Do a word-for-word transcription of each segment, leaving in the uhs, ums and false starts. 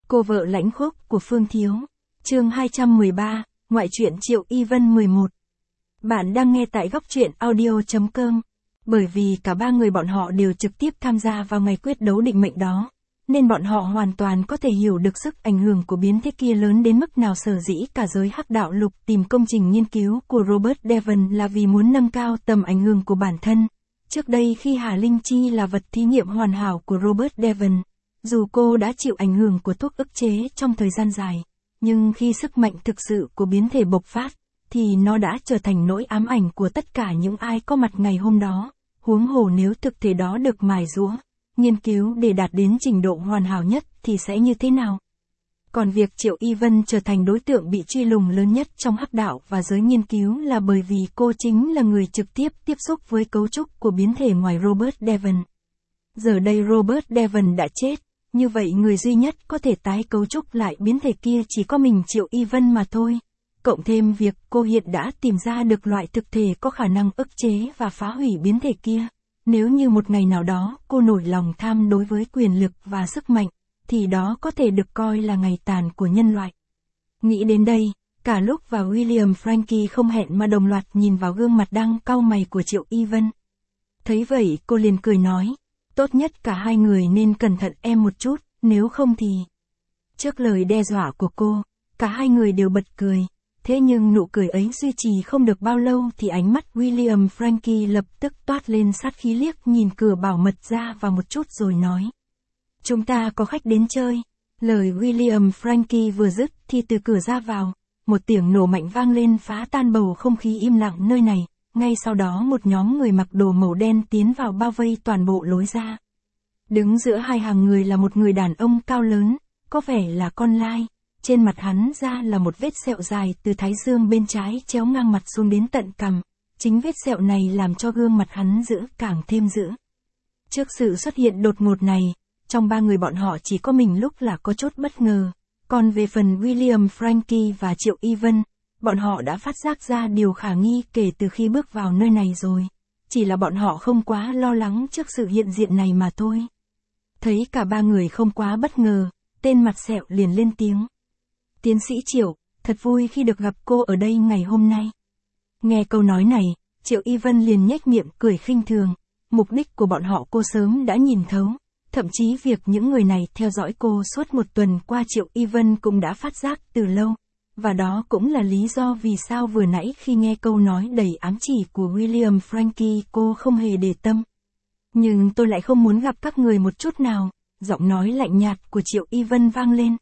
Cô vợ lãnh khốc của Phương Thiếu. Chương hai trăm mười ba, ngoại truyện Triệu Y Vân mười một. Bạn đang nghe tại góc truyện audio chấm com. Bởi vì cả ba người bọn họ đều trực tiếp tham gia vào ngày quyết đấu định mệnh đó, nên bọn họ hoàn toàn có thể hiểu được sức ảnh hưởng của biến thế kia lớn đến mức nào. Sở dĩ cả giới hắc đạo lục tìm công trình nghiên cứu của Robert Devon là vì muốn nâng cao tầm ảnh hưởng của bản thân. Trước đây khi Hà Linh Chi là vật thí nghiệm hoàn hảo của Robert Devon, dù cô đã chịu ảnh hưởng của thuốc ức chế trong thời gian dài, nhưng khi sức mạnh thực sự của biến thể bộc phát, thì nó đã trở thành nỗi ám ảnh của tất cả những ai có mặt ngày hôm đó. Huống hồ nếu thực thể đó được mài giũa, nghiên cứu để đạt đến trình độ hoàn hảo nhất thì sẽ như thế nào? Còn việc Triệu Y Vân trở thành đối tượng bị truy lùng lớn nhất trong hắc đạo và giới nghiên cứu là bởi vì cô chính là người trực tiếp tiếp xúc với cấu trúc của biến thể ngoài Robert Devon. Giờ đây Robert Devon đã chết, như vậy người duy nhất có thể tái cấu trúc lại biến thể kia chỉ có mình Triệu Y Vân mà thôi. Cộng thêm việc cô hiện đã tìm ra được loại thực thể có khả năng ức chế và phá hủy biến thể kia. Nếu như một ngày nào đó cô nổi lòng tham đối với quyền lực và sức mạnh, thì đó có thể được coi là ngày tàn của nhân loại. Nghĩ đến đây, cả lúc và William Frankie không hẹn mà đồng loạt nhìn vào gương mặt đang cau mày của Triệu Y Vân. Thấy vậy cô liền cười nói, tốt nhất cả hai người nên cẩn thận em một chút, nếu không thì... Trước lời đe dọa của cô, cả hai người đều bật cười. Thế nhưng nụ cười ấy duy trì không được bao lâu thì ánh mắt William Frankie lập tức toát lên sát khí, liếc nhìn cửa bảo mật ra và một chút rồi nói. Chúng ta có khách đến chơi. Lời William Frankie vừa dứt thì từ cửa ra vào, một tiếng nổ mạnh vang lên phá tan bầu không khí im lặng nơi này. Ngay sau đó một nhóm người mặc đồ màu đen tiến vào bao vây toàn bộ lối ra. Đứng giữa hai hàng người là một người đàn ông cao lớn, có vẻ là con lai. Trên mặt hắn ra là một vết sẹo dài từ thái dương bên trái chéo ngang mặt xuống đến tận cằm. Chính vết sẹo này làm cho gương mặt hắn dữ càng thêm dữ. Trước sự xuất hiện đột ngột này, trong ba người bọn họ chỉ có mình lúc là có chút bất ngờ. Còn về phần William Frankie và Triệu Y Vân, bọn họ đã phát giác ra điều khả nghi kể từ khi bước vào nơi này rồi. Chỉ là bọn họ không quá lo lắng trước sự hiện diện này mà thôi. Thấy cả ba người không quá bất ngờ, tên mặt sẹo liền lên tiếng. Tiến sĩ Triệu, thật vui khi được gặp cô ở đây ngày hôm nay. Nghe câu nói này, Triệu Y Vân liền nhếch miệng cười khinh thường. Mục đích của bọn họ cô sớm đã nhìn thấu. Thậm chí việc những người này theo dõi cô suốt một tuần qua Triệu Y Vân cũng đã phát giác từ lâu. Và đó cũng là lý do vì sao vừa nãy khi nghe câu nói đầy ám chỉ của William Frankie cô không hề để tâm. Nhưng tôi lại không muốn gặp các người một chút nào, giọng nói lạnh nhạt của Triệu Y Vân vang lên.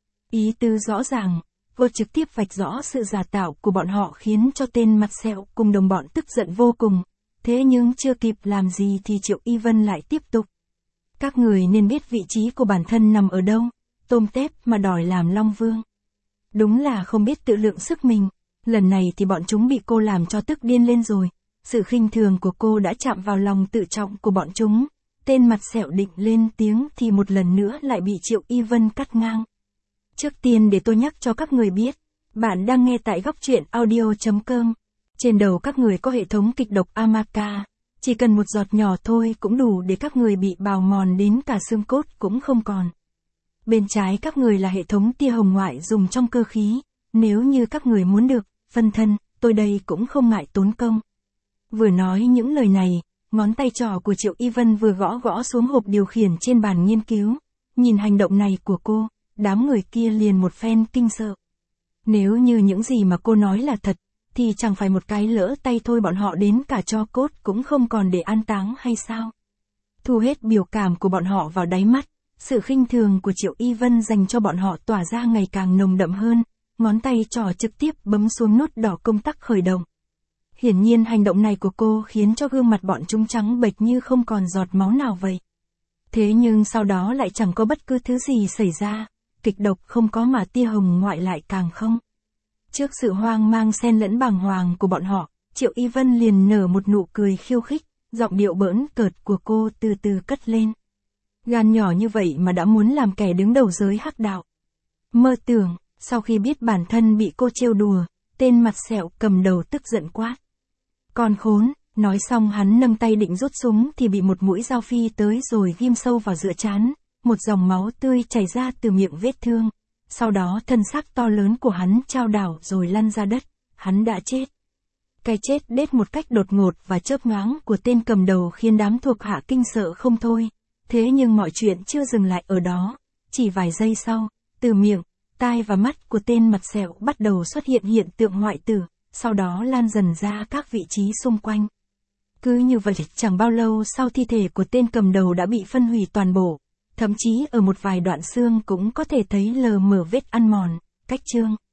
Ý tứ rõ ràng, cô trực tiếp vạch rõ sự giả tạo của bọn họ khiến cho tên mặt sẹo cùng đồng bọn tức giận vô cùng. Thế nhưng chưa kịp làm gì thì Triệu Y Vân lại tiếp tục. Các người nên biết vị trí của bản thân nằm ở đâu, tôm tép mà đòi làm Long Vương. Đúng là không biết tự lượng sức mình, lần này thì bọn chúng bị cô làm cho tức điên lên rồi. Sự khinh thường của cô đã chạm vào lòng tự trọng của bọn chúng. Tên mặt sẹo định lên tiếng thì một lần nữa lại bị Triệu Y Vân cắt ngang. Trước tiên để tôi nhắc cho các người biết, bạn đang nghe tại góc truyện audio chấm com. Trên đầu các người có hệ thống kịch độc Amaka, chỉ cần một giọt nhỏ thôi cũng đủ để các người bị bào mòn đến cả xương cốt cũng không còn. Bên trái các người là hệ thống tia hồng ngoại dùng trong cơ khí, nếu như các người muốn được phân thân, tôi đây cũng không ngại tốn công. Vừa nói những lời này, ngón tay trỏ của Triệu Y Vân vừa gõ gõ xuống hộp điều khiển trên bàn nghiên cứu. Nhìn hành động này của cô, đám người kia liền một phen kinh sợ. Nếu như những gì mà cô nói là thật, thì chẳng phải một cái lỡ tay thôi bọn họ đến cả tro cốt cũng không còn để an táng hay sao? Thu hết biểu cảm của bọn họ vào đáy mắt, sự khinh thường của Triệu Y Vân dành cho bọn họ tỏa ra ngày càng nồng đậm hơn, ngón tay trỏ trực tiếp bấm xuống nút đỏ công tắc khởi động. Hiển nhiên hành động này của cô khiến cho gương mặt bọn chúng trắng bệch như không còn giọt máu nào vậy. Thế nhưng sau đó lại chẳng có bất cứ thứ gì xảy ra. Kịch độc không có mà tia hồng ngoại lại càng không. Trước sự hoang mang xen lẫn bàng hoàng của bọn họ, Triệu Y Vân liền nở một nụ cười khiêu khích, giọng điệu bỡn cợt của cô từ từ cất lên. Gan nhỏ như vậy mà đã muốn làm kẻ đứng đầu giới hắc đạo. Mơ tưởng, sau khi biết bản thân bị cô trêu đùa, tên mặt sẹo cầm đầu tức giận quát. Con khốn, nói xong hắn nâng tay định rút súng thì bị một mũi dao phi tới rồi ghim sâu vào giữa trán. một dòng máu tươi chảy ra từ miệng vết thương. Sau đó thân xác to lớn của hắn chao đảo rồi lăn ra đất, hắn đã chết. Cái chết đết một cách đột ngột và chớp nhoáng của tên cầm đầu khiến đám thuộc hạ kinh sợ không thôi. Thế nhưng mọi chuyện chưa dừng lại ở đó. Chỉ vài giây sau, từ miệng, tai và mắt của tên mặt sẹo bắt đầu xuất hiện hiện tượng hoại tử, sau đó lan dần ra các vị trí xung quanh. Cứ như vậy, chẳng bao lâu sau thi thể của tên cầm đầu đã bị phân hủy toàn bộ. Thậm chí ở một vài đoạn xương cũng có thể thấy lờ mờ vết ăn mòn, cách chương.